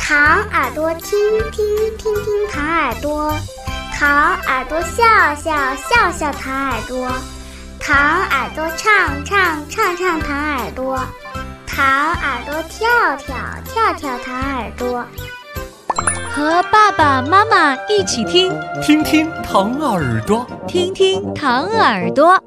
糖耳朵听听听听糖耳朵，糖耳朵笑笑笑笑糖耳朵，糖耳朵唱唱唱唱糖耳朵，糖耳朵跳跳跳跳糖耳朵。 和爸爸妈妈一起听， 听听糖耳朵， 听听糖耳朵。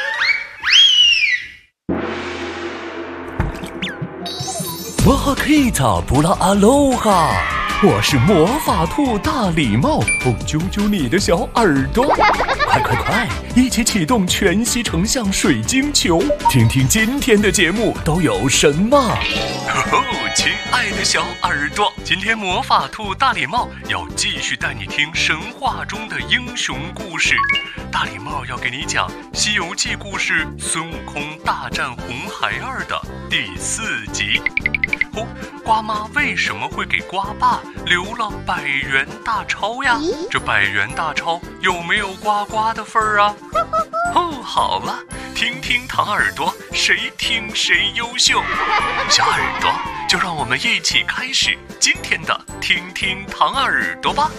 摩哈克塔布拉阿罗哈，我是魔法兔大礼帽，揪揪你的小耳朵，快快快，一起启动全息成像水晶球，听听今天的节目都有什么。亲爱的小耳朵，今天魔法兔大礼帽要继续带你听神话中的英雄故事。大礼帽要给你讲《西游记》故事孙悟空大战红孩儿的第4集。瓜妈为什么会给瓜爸留了100元大钞呀？这100元大钞有没有呱呱的份儿啊？好了，听听糖耳朵，谁听谁优秀。小耳朵，就让我们一起开始今天的听听糖耳朵吧。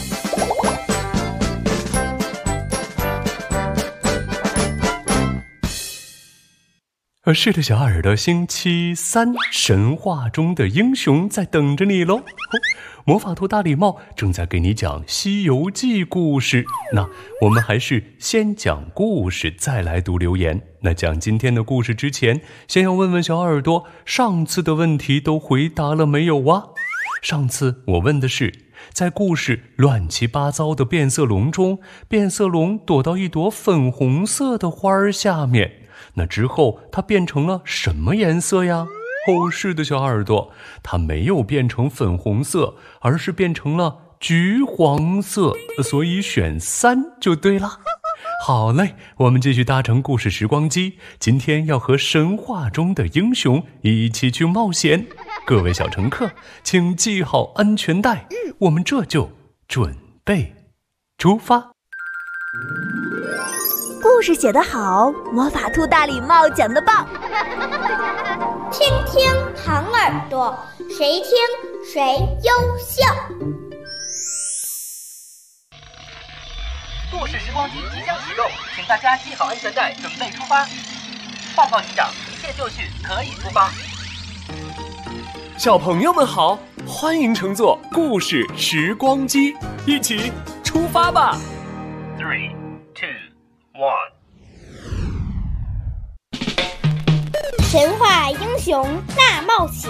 是的，小耳朵，星期3，神话中的英雄在等着你喽。魔法兔大礼帽正在给你讲《西游记》故事。那我们还是先讲故事，再来读留言。那讲今天的故事之前，先要问问小耳朵，上次的问题都回答了没有啊？上次我问的是，在故事乱七八糟的变色龙中，变色龙躲到一朵粉红色的花儿下面，那之后它变成了什么颜色呀？是的，小耳朵，它没有变成粉红色，而是变成了橘黄色，所以选3就对了。好嘞，我们继续搭乘故事时光机，今天要和神话中的英雄一起去冒险。各位小乘客，请系好安全带，我们这就准备出发。 故事写得好，魔法兔大礼帽讲得棒。 听听糖耳朵，谁听谁优秀。 故事时光机即将启动，请大家系好安全带，准备出发。报告机长，一切就绪，可以出发。 小朋友们好，欢迎乘坐故事时光机，一起出发吧。 3、2、1。 神话英雄大冒险。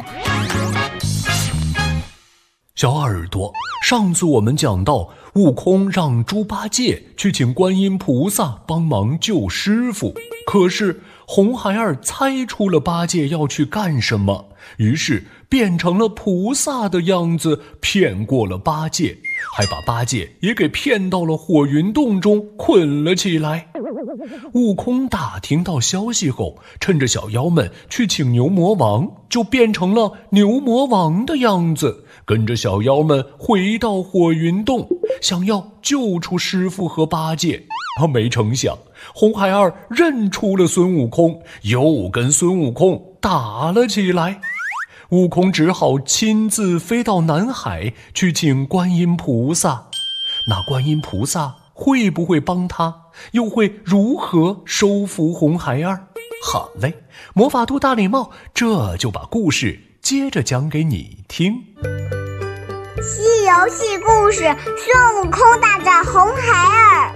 小耳朵，上次我们讲到，悟空让猪八戒去请观音菩萨帮忙救师傅，可是红孩儿猜出了八戒要去干什么，于是变成了菩萨的样子，骗过了八戒，还把八戒也给骗到了火云洞中捆了起来。悟空打听到消息后，趁着小妖们去请牛魔王，就变成了牛魔王的样子，跟着小妖们回到火云洞，想要救出师傅和八戒。没成想红孩儿认出了孙悟空，又跟孙悟空打了起来。悟空只好亲自飞到南海去请观音菩萨。那观音菩萨会不会帮他？又会如何收服红孩儿？好嘞，魔法兔大礼帽这就把故事接着讲给你听。 西游记故事，孙悟空大战红孩儿。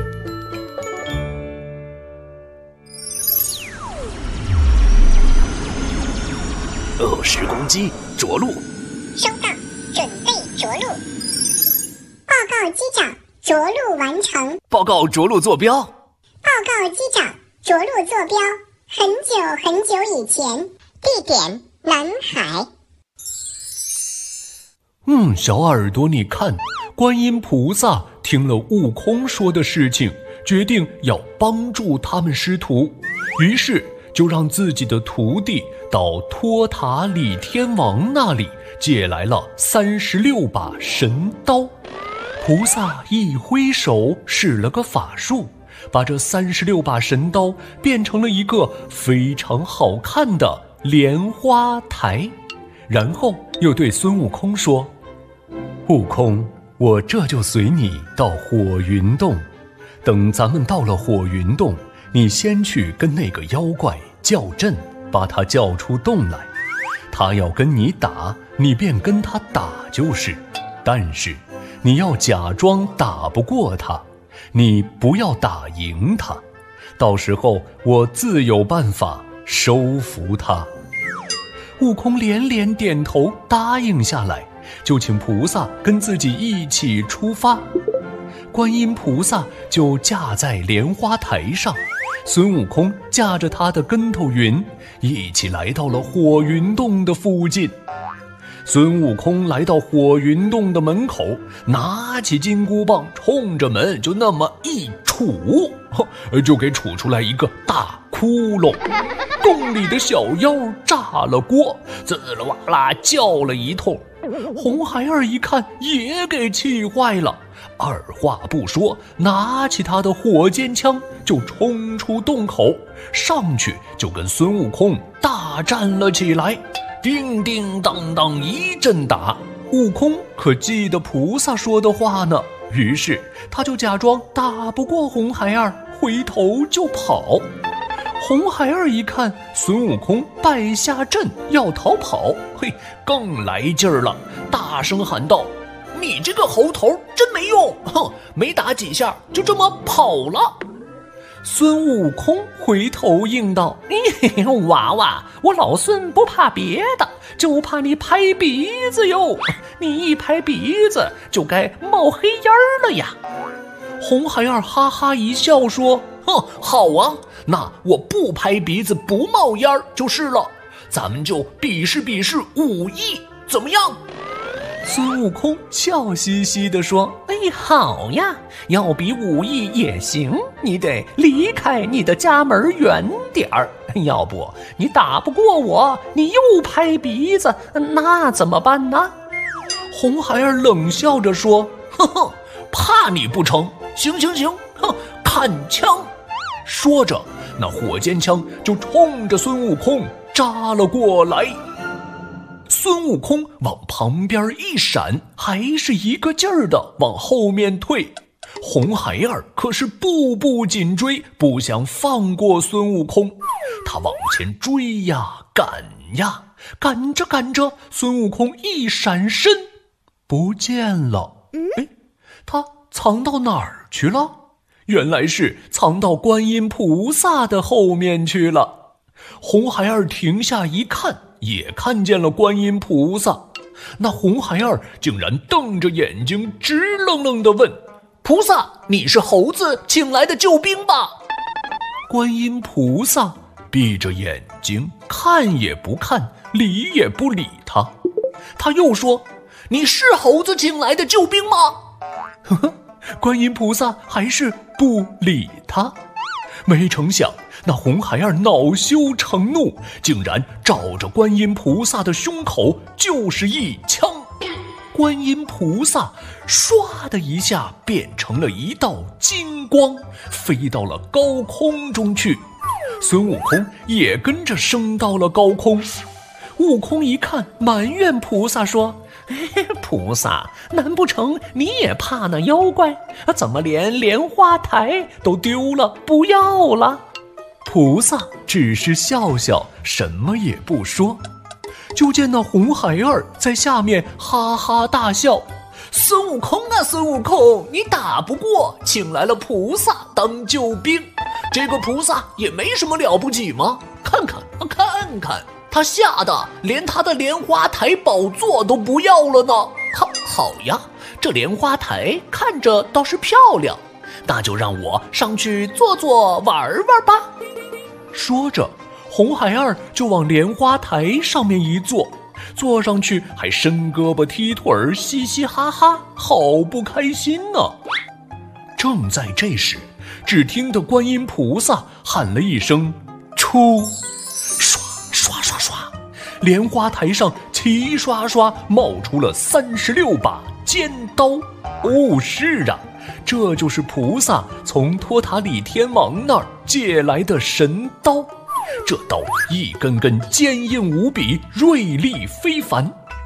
时光机着陆。 收到，准备着陆。报告机长，着陆完成。 报告着陆坐标。 报告机长，着陆坐标很久很久以前，地点南海。 小耳朵，你看，观音菩萨听了悟空说的事情，决定要帮助他们师徒，于是就让自己的徒弟到托塔李天王那里借来了36把神刀。菩萨一挥手，使了个法术，把这36把神刀变成了一个非常好看的莲花台，然后又对孙悟空说：悟空，我这就随你到火云洞，等咱们到了火云洞，你先去跟那个妖怪叫阵，把他叫出洞来。他要跟你打，你便跟他打就是，但是你要假装打不过他，你不要打赢他，到时候我自有办法收服他。悟空连连点头答应下来，就请菩萨跟自己一起出发。观音菩萨就驾在莲花台上，孙悟空驾着他的跟头云，一起来到了火云洞的附近。孙悟空来到火云洞的门口，拿起金箍棒，冲着门就那么一杵，就给杵出来一个大窟窿。洞里的小妖炸了锅，滋啦哇啦叫了一通。红孩儿一看也给气坏了，二话不说，拿起他的火尖枪就冲出洞口，上去就跟孙悟空大战了起来。叮叮当当一阵打，悟空可记得菩萨说的话呢，于是他就假装打不过红孩儿，回头就跑。红孩儿一看孙悟空败下阵要逃跑，嘿，更来劲儿了，大声喊道：你这个猴头真没用，哼，没打几下就这么跑了。孙悟空回头应道：娃娃，我老孙不怕别的，就怕你拍鼻子哟，你一拍鼻子就该冒黑烟了呀。红孩儿哈哈一笑说：好啊，那我不拍鼻子不冒烟就是了，咱们就比试比试武艺，怎么样？孙悟空笑嘻嘻地说：好呀，要比武艺也行，你得离开你的家门远点儿，要不你打不过我，你又拍鼻子，那怎么办呢？红孩儿冷笑着说：怕你不成？行，看枪！说着，那火尖枪就冲着孙悟空扎了过来。孙悟空往旁边一闪，还是一个劲儿的往后面退。红孩儿可是步步紧追，不想放过孙悟空。他往前追呀赶呀，赶着赶着，孙悟空一闪身不见了。他藏到哪儿去了？原来是藏到观音菩萨的后面去了。红孩儿停下一看，也看见了观音菩萨。那红孩儿竟然瞪着眼睛直愣愣地问：菩萨，你是猴子请来的救兵吧？观音菩萨闭着眼睛，看也不看，理也不理他。他又说：你是猴子请来的救兵吗？观音菩萨还是不理他。没成想那红孩儿恼羞成怒，竟然照着观音菩萨的胸口就是一枪。观音菩萨唰的一下变成了一道金光，飞到了高空中去。孙悟空也跟着升到了高空。悟空一看，埋怨菩萨说：菩萨，难不成你也怕那妖怪？怎么连莲花台都丢了不要了？菩萨只是笑笑，什么也不说。就见那红孩儿在下面哈哈大笑：孙悟空啊，孙悟空，你打不过，请来了菩萨当救兵。这个菩萨也没什么了不起吗？看看，他吓得连他的莲花台宝座都不要了呢。好呀，这莲花台看着倒是漂亮，那就让我上去坐坐玩玩吧。说着，红孩儿就往莲花台上面一坐，坐上去还伸胳膊踢腿儿，嘻嘻哈哈，好不开心呢。正在这时，只听得观音菩萨喊了一声出，唰唰唰唰，莲花台上齐刷刷冒出了36把尖刀。是啊，这就是菩萨从托塔李天王那儿借来的神刀。这刀一根根坚硬无比，锐利非凡，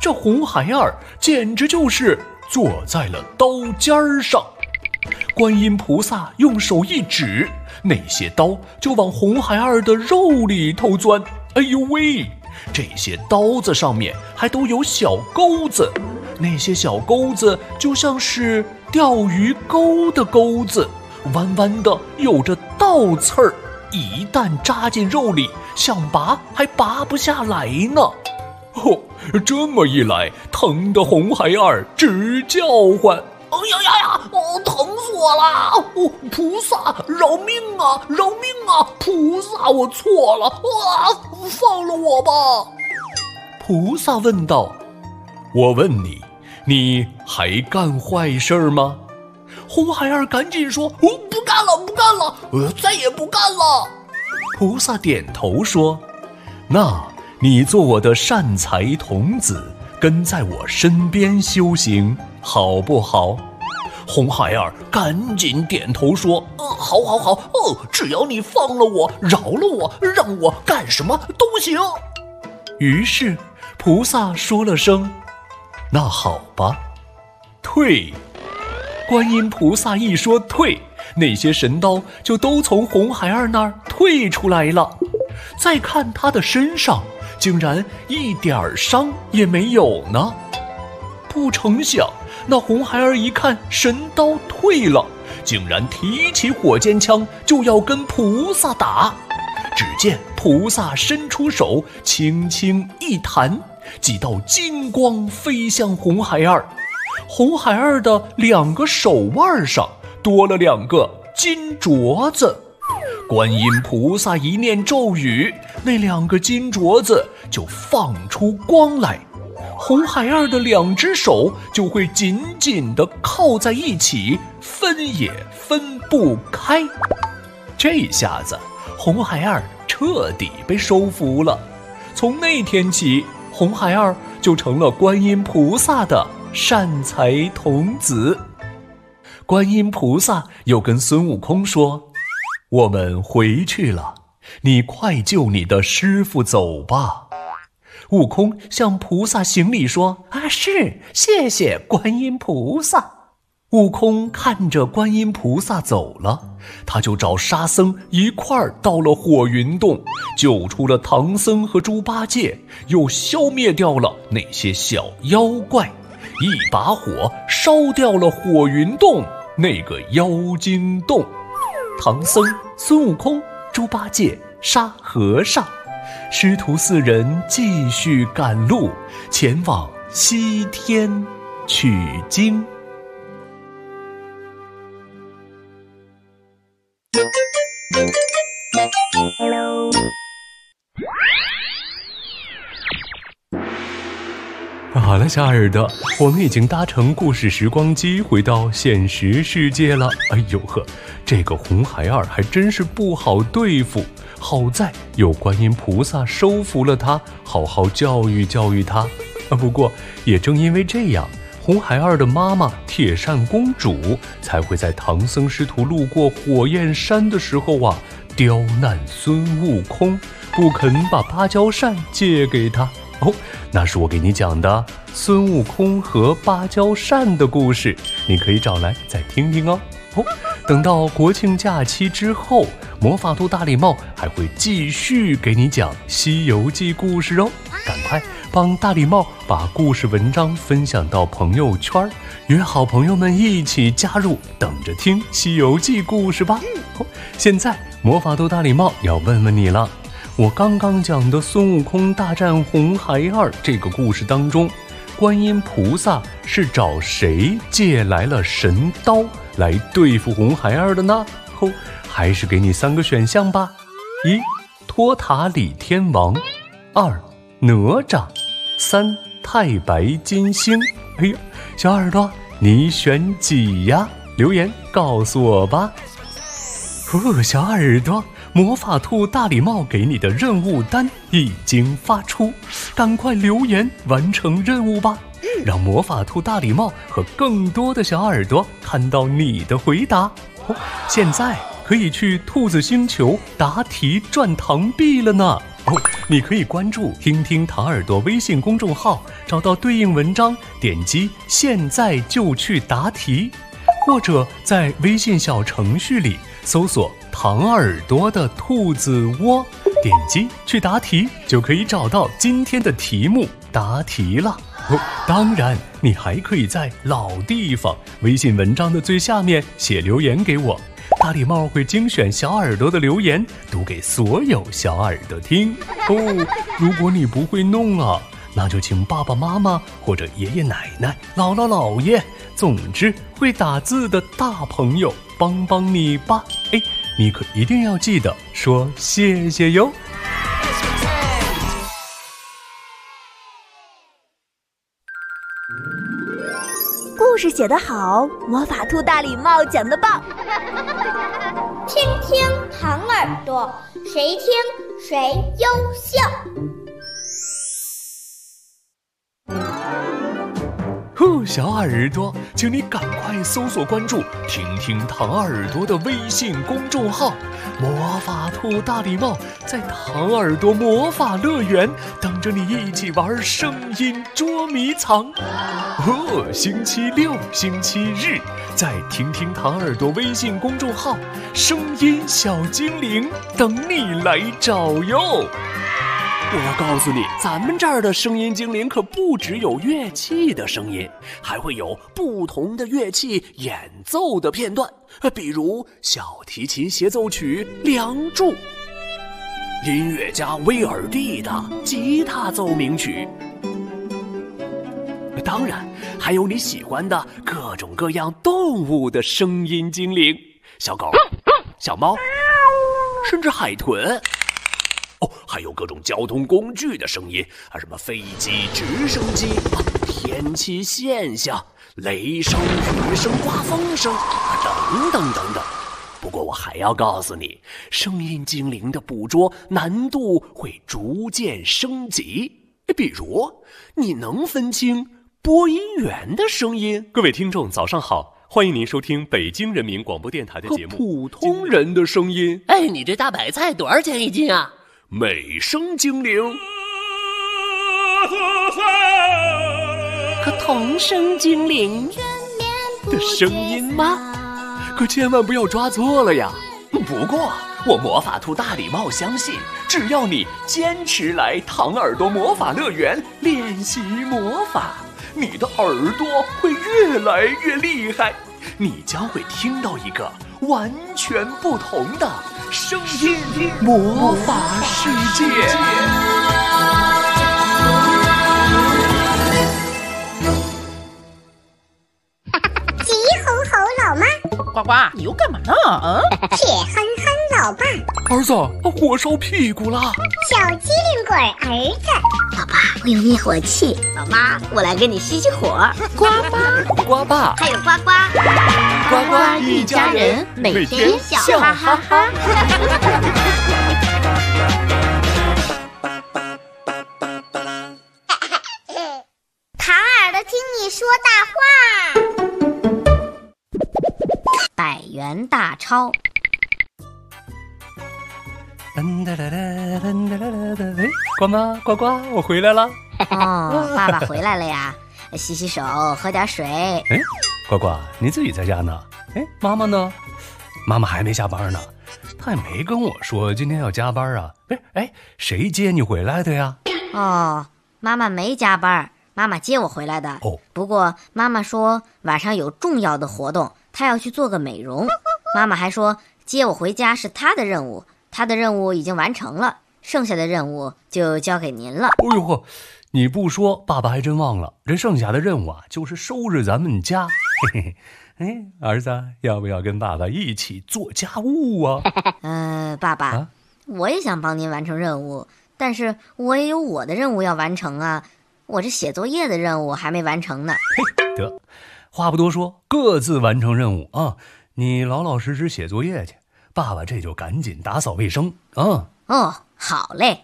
这红孩儿简直就是坐在了刀尖上。观音菩萨用手一指，那些刀就往红孩儿的肉里头钻。哎呦喂，这些刀子上面还都有小钩子，那些小钩子就像是钓鱼钩的钩子，弯弯的，有着倒刺儿，一旦扎进肉里，想拔还拔不下来呢。哦，这么一来，疼得红孩儿直叫唤。哎呀呀呀！疼死我了！菩萨饶命啊，饶命啊！菩萨，我错了，放了我吧！菩萨问道：“我问你，你还干坏事吗？”红孩儿赶紧说：“不干了，不干了，再也不干了。”菩萨点头说：“那你做我的善财童子，跟在我身边修行，好不好？”红孩儿赶紧点头说：“好好好，只要你放了我，饶了我，让我干什么都行。”于是菩萨说了声：“那好吧，退。”观音菩萨一说退，那些神刀就都从红孩儿那儿退出来了。再看他的身上，竟然一点伤也没有呢。不成想，那红孩儿一看神刀退了，竟然提起火尖枪就要跟菩萨打。只见菩萨伸出手，轻轻一弹，几道金光飞向红孩儿。红孩儿的2个手腕上多了2个金镯子。观音菩萨一念咒语，那2个金镯子就放出光来，红孩儿的2只手就会紧紧地靠在一起，分也分不开。这下子红孩儿彻底被收服了。从那天起，红孩儿就成了观音菩萨的善财童子。观音菩萨又跟孙悟空说：“我们回去了，你快救你的师父走吧。”悟空向菩萨行礼说：“是，谢谢观音菩萨。”悟空看着观音菩萨走了，他就找沙僧一块儿到了火云洞，救出了唐僧和猪八戒，又消灭掉了那些小妖怪，一把火烧掉了火云洞那个妖精洞。唐僧、孙悟空、猪八戒、沙和尚，师徒4人继续赶路，前往西天取经。好了，小耳朵，我们已经搭乘故事时光机回到现实世界了。哎呦呵，这个红孩儿还真是不好对付，好在有观音菩萨收服了他，好好教育教育他。不过也正因为这样，红孩儿的妈妈铁扇公主才会在唐僧师徒路过火焰山的时候刁难孙悟空，不肯把芭蕉扇借给他。那是我给你讲的孙悟空和芭蕉扇的故事，你可以找来再听听哦。等到国庆假期之后，魔法兔大礼帽还会继续给你讲西游记故事哦。赶快帮大礼帽把故事文章分享到朋友圈，约好朋友们一起加入，等着听西游记故事吧。现在魔法兔大礼帽要问问你了，我刚刚讲的孙悟空大战红孩儿这个故事当中，观音菩萨是找谁借来了神刀来对付红孩儿的呢？还是给你3个选项吧。1. 托塔李天王， 2. 哪吒， 3. 太白金星。哎呦，小耳朵，你选几呀？留言告诉我吧。小耳朵，魔法兔大礼帽给你的任务单已经发出，赶快留言完成任务吧，让魔法兔大礼帽和更多的小耳朵看到你的回答。现在可以去兔子星球答题赚糖币了呢， 你可以关注听听唐耳朵微信公众号，找到对应文章，点击现在就去答题，或者在微信小程序里搜索唐耳朵的兔子窝，点击去答题，就可以找到今天的题目答题了。当然你还可以在老地方微信文章的最下面写留言给我，大礼帽会精选小耳朵的留言读给所有小耳朵听如果你不会弄啊，那就请爸爸妈妈或者爷爷奶奶、姥姥姥爷，总之会打字的大朋友帮帮你吧。你可一定要记得说谢谢哟。 故事写得好，魔法兔大礼帽讲得棒。 听听唐耳朵，谁听谁优秀。 小耳朵，请你赶快搜索关注听听唐耳朵的微信公众号，魔法兔大礼帽在唐耳朵魔法乐园等着你一起玩声音捉迷藏。星期六、星期日在听听唐耳朵微信公众号，声音小精灵等你来找哟。 我要告诉你，咱们这儿的声音精灵可不只有乐器的声音，还会有不同的乐器演奏的片段，比如小提琴协奏曲《梁祝》，音乐家威尔第的吉他奏鸣曲，当然还有你喜欢的各种各样动物的声音精灵，小狗、小猫，甚至海豚。还有各种交通工具的声音什么飞机、直升机天气现象、雷声、雨声、刮风声等等等等。不过我还要告诉你，声音精灵的捕捉难度会逐渐升级，比如你能分清播音员的声音。 各位听众早上好，欢迎您收听北京人民广播电台的节目普通人的声音。 你这大白菜多少钱一斤啊？ 美声精灵， 可童声精灵的声音吗？可千万不要抓错了呀！不过我魔法兔大礼帽相信，只要你坚持来唐耳朵魔法乐园练习魔法，你的耳朵会越来越厉害，你将会听到一个完全不同的声音魔法世界。 急吼吼老妈， 呱呱，你又干嘛呢？ 铁憨憨老爸， 儿子，火烧屁股啦！ 小机灵鬼儿子， 老爸，我有灭火器。老妈，我来给你熄熄火。 呱呱， 呱爸， 还有呱呱， 呱呱一家人，每天笑哈哈哈。 唐耳朵听你说大话。 百元大钞。 呱妈，呱呱，我回来了。 爸爸回来了呀，洗洗手，喝点水。 呱呱，你自己在家呢？妈妈呢？妈妈还没下班呢，她也没跟我说今天要加班啊。谁接你回来的呀？ 妈妈没加班，妈妈接我回来的。不过妈妈说晚上有重要的活动，她要去做个美容。妈妈还说接我回家是她的任务，她的任务已经完成了，剩下的任务就交给您了。 你不说，爸爸还真忘了，这剩下的任务啊，就是收拾咱们家。儿子，要不要跟爸爸一起做家务啊？ 爸爸，我也想帮您完成任务，但是我也有我的任务要完成啊，我这写作业的任务还没完成呢。 得，话不多说，各自完成任务啊！你老老实实写作业去，爸爸这就赶紧打扫卫生啊。 好嘞。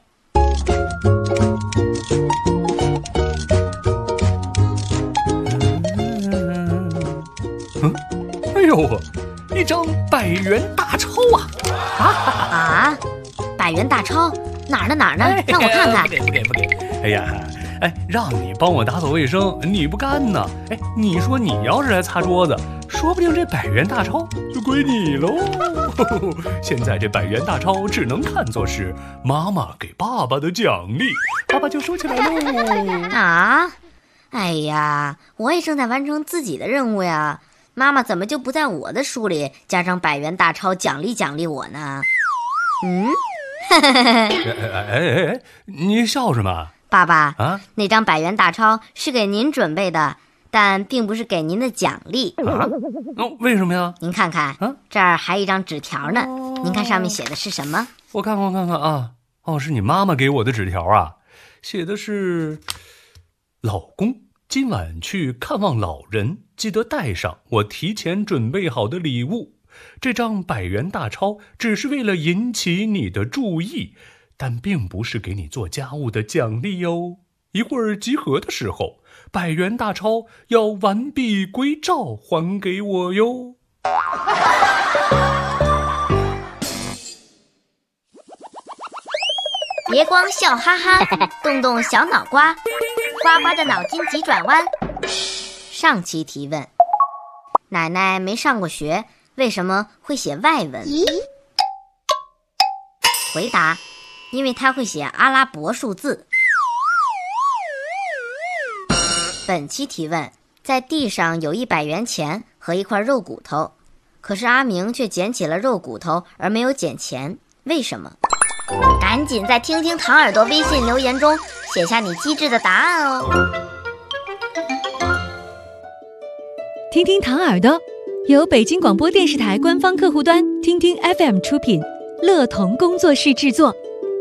一张100元大钞啊！ 100元大钞， 哪儿呢？让我看看。 不给。哎呀，让你帮我打扫卫生，你不干呢。你说你要是来擦桌子，说不定这100元大钞就归你喽。现在这100元大钞只能看作是妈妈给爸爸的奖励，爸爸就收起来喽。 啊！哎呀，我也正在完成自己的任务呀。妈妈怎么就不在我的书里加上100元大钞奖励我呢？ 你笑什么？ 爸爸啊，那张100元大钞是给您准备的，但并不是给您的奖励啊。为什么呀？ 您看看，这儿还一张纸条呢。您看上面写的是什么？ 我看看啊。是你妈妈给我的纸条啊，写的是：老公，今晚去看望老人，记得带上我提前准备好的礼物。这张100元大钞只是为了引起你的注意，但并不是给你做家务的奖励哟。一会儿集合的时候，100元大钞要完璧归赵还给我哟。 别光笑哈哈，动动小脑瓜，呱呱的脑筋急转弯。上期提问：奶奶没上过学，为什么会写外文？回答：因为她会写阿拉伯数字。本期提问：在地上有100元钱和一块肉骨头，可是阿明却捡起了肉骨头而没有捡钱，为什么？赶紧在听听糖耳朵微信留言中写下你机智的答案哦。 听听糖耳朵由北京广播电视台官方客户端听听 FM 出品，乐童工作室制作。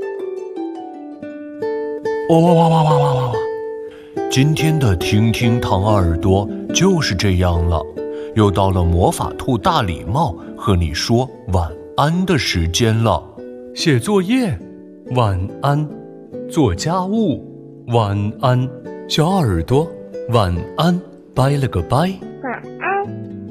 哇！今天的听听糖耳朵就是这样了，又到了魔法兔大礼帽和你说晚安的时间了。写作业晚安，做家务晚安，小耳朵晚安，拜了个拜。 晚安。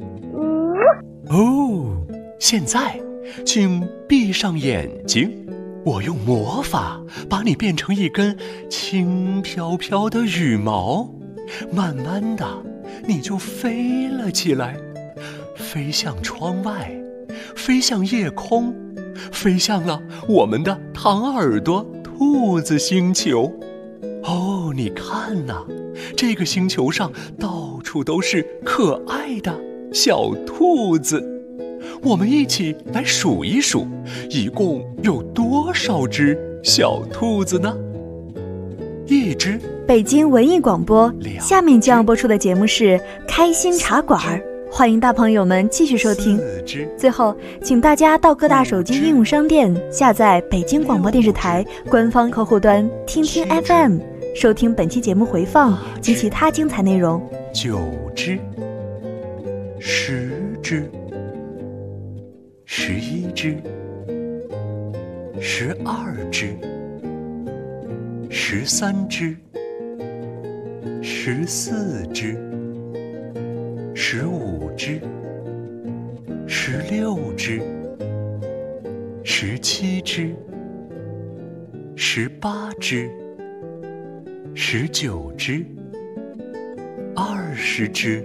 现在请闭上眼睛，我用魔法把你变成一根轻飘飘的羽毛，慢慢的你就飞了起来，飞向窗外，飞向夜空，飞向了我们的糖耳朵兔子星球。你看呐，这个星球上到处都是可爱的小兔子。我们一起来数一数，一共有多少只小兔子呢？1只。 北京文艺广播，下面将要播出的节目是《开心茶馆》，欢迎大朋友们继续收听。最后，请大家到各大手机应用商店下载北京广播电视台官方客户端听听 FM， 收听本期节目回放及其他精彩内容。 9只，10只，11只，12只，13只，14只，15只，16只，17只，18只，19只，20只。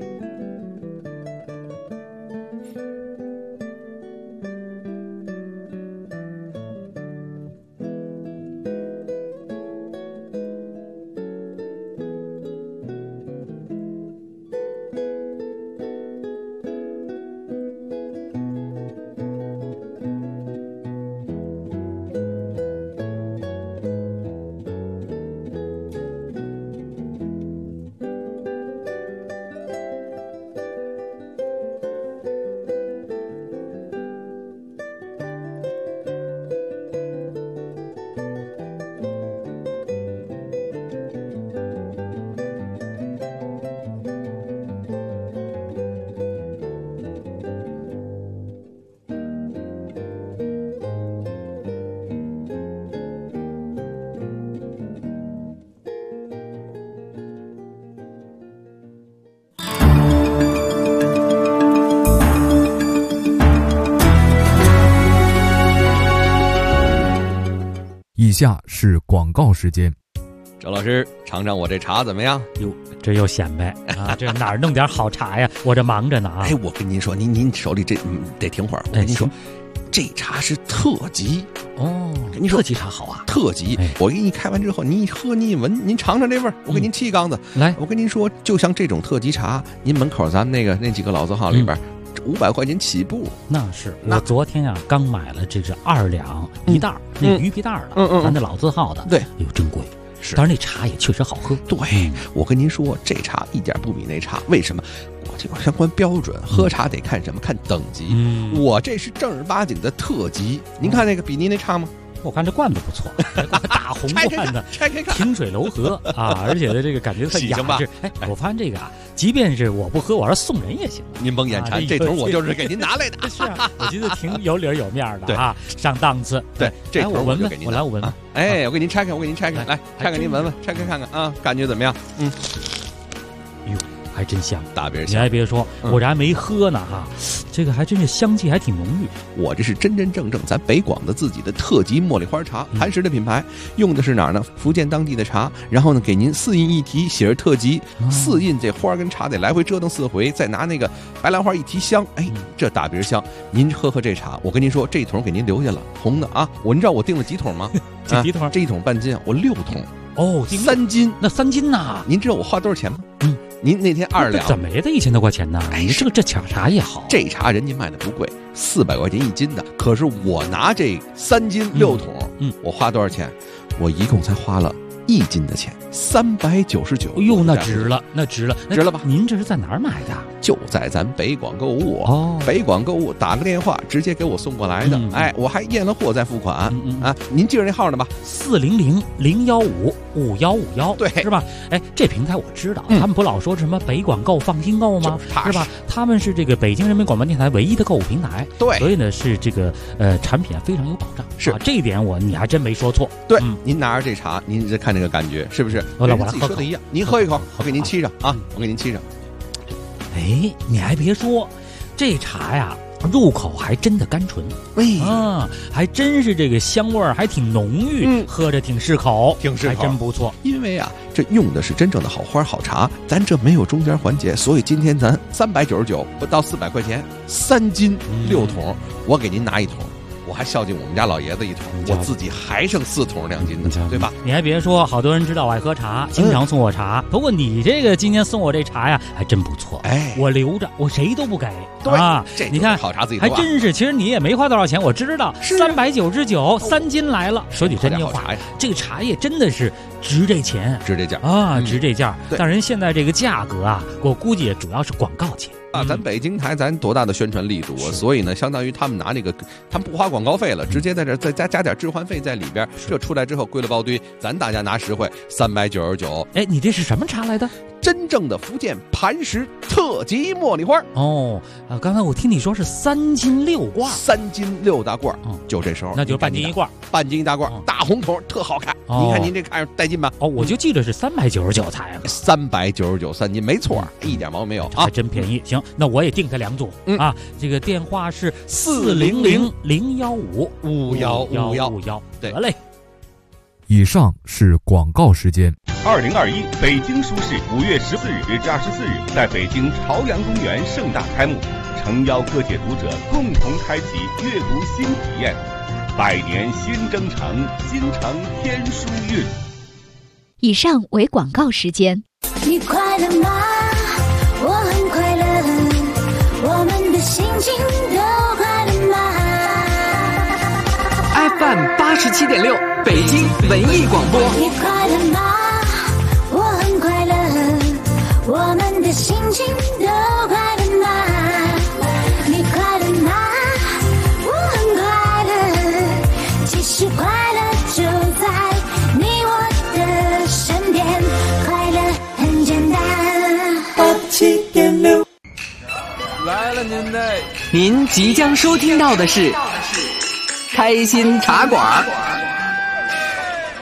以下是广告时间。 周老师，尝尝我这茶怎么样？ 哟，这又显摆啊！这哪儿弄点好茶呀？我这忙着呢啊！ 哎，我跟您说，您手里这得停会儿。我跟您说，这茶是特级哦。 跟您说， 特级茶好啊， 特级。我给你开完之后，您一喝，您一闻，您尝尝这味儿。我给您沏一缸子。 来， 我跟您说，就像这种特级茶，您门口咱们那几个老字号里边。500块钱起步， 那是我昨天啊刚买了这是2两一袋那鱼皮袋的，咱那老字号的， 对， 哟真贵，是，但是那茶也确实好喝。 对，我跟您说，这茶一点不比那茶，为什么？我这个相关标准，喝茶得看什么？看等级。我这是正儿八经的特级，您看那个比您那差吗？ 我看这罐子不错，大红罐子， 拆开看， 清水楼河啊，而且的这个感觉很雅致。哎，我发现这个啊，即便是我不喝，我要送人也行。 您甭眼馋，这桶我就是给您拿来的。 是啊，我觉得挺有理有面的啊，上档次。 对，这桶我就给您。 我来我闻闻。 哎，我给您拆开，来拆开您闻闻，拆开看看啊，感觉怎么样？ 哟。还真香， 大别香！ 你还别说，我这还没喝呢哈，这个还真是香气还挺浓郁。 我这是真真正正咱北广的自己的特级茉莉花茶，磐石的品牌，用的是哪儿呢？福建当地的茶，然后呢给您4印一提，写着特级，4印这花跟茶得来回折腾4回，再拿那个白兰花一提香，哎，这大别香！您喝这茶，我跟您说，这桶给您留下了，红的啊！您知道我订了几桶吗？ 几桶？ 这一桶半斤啊，我6桶。 哦 ，3斤， 那3斤呐？ 您知道我花多少钱吗？您那天2两， 怎么也得1000多块钱呢？哎，这茶也好， 这茶人家卖的不贵，400块钱1斤的。可是我拿这3斤6桶，我花多少钱？我一共才花了1斤的钱，399。 哎呦，那值了，值了吧？您这是在哪儿买的？ 就在咱北广购物哦，北广购物打个电话直接给我送过来的。哎，我还验了货再付款啊。您记着那号呢吧 ？400-015-5151，对，是吧？哎，这平台我知道，他们不老说什么北广购放心购吗？是吧？他们是这个北京人民广播电台唯一的购物平台， 对， 所以呢是这个产品非常有保障。 是这一点你还真没说错。 对，您拿着这茶，您再看这个感觉是不是？ 我来自己说的一样，您喝一口，我给您沏上啊，我给您沏上。 哎，你还别说，这茶呀，入口还真的甘醇，还真是这个香味儿还挺浓郁，喝着挺适口，还真不错。 因为啊，这用的是真正的好花好茶，咱这没有中间环节，所以今天咱399不到400块钱，3斤6桶，我给您拿1桶。我还孝敬我们家老爷子1桶，我自己还剩4桶2斤的，对吧？ 你还别说，好多人知道我爱喝茶，经常送我茶。不过你这个今天送我这茶呀，还真不错。哎，我留着，我谁都不给。 对啊， 你看好茶自己喝， 还真是。其实你也没花多少钱，我知道，399，3斤来了。说句真话呀，这个茶叶真的是值这钱， 值这价啊，值这价。但人现在这个价格啊，我估计也主要是广告钱。 咱北京台咱多大的宣传力度啊！所以呢，相当于他们拿那个，他们不花广告费了，直接在这再加点置换费在里边，这出来之后归了包堆，咱大家拿实惠，399。 哎，你这是什么茶来的？ 真正的福建磐石特级茉莉花。 哦，刚才我听你说是3斤6罐 ，3斤6大罐，就这时候， 那就半斤1罐， 半斤1大罐，大红桶，特好看。您看您这看着带劲吧？ 哦，我就记得是399才 ，399 3斤，没错，一点毛病没有啊， 还真便宜。行，那我也订他2组啊。这个电话是400-015-5151，得嘞。 以上是广告时间。 2021北京书市5月14日至24日在北京朝阳公园盛大开幕，诚邀各界读者共同开启阅读新体验。百年新征程，新承天书韵。 以上为广告时间。 你快乐吗？我很快乐，我们的心情都快乐吗？ FM 87.6北京文艺广播。 你快乐吗？我很快乐，我们的心情都快乐吗？你快乐吗？我很快乐，其实快乐就在你我的身边，快乐很简单。87.6 来了您即将收听到的是开心茶馆。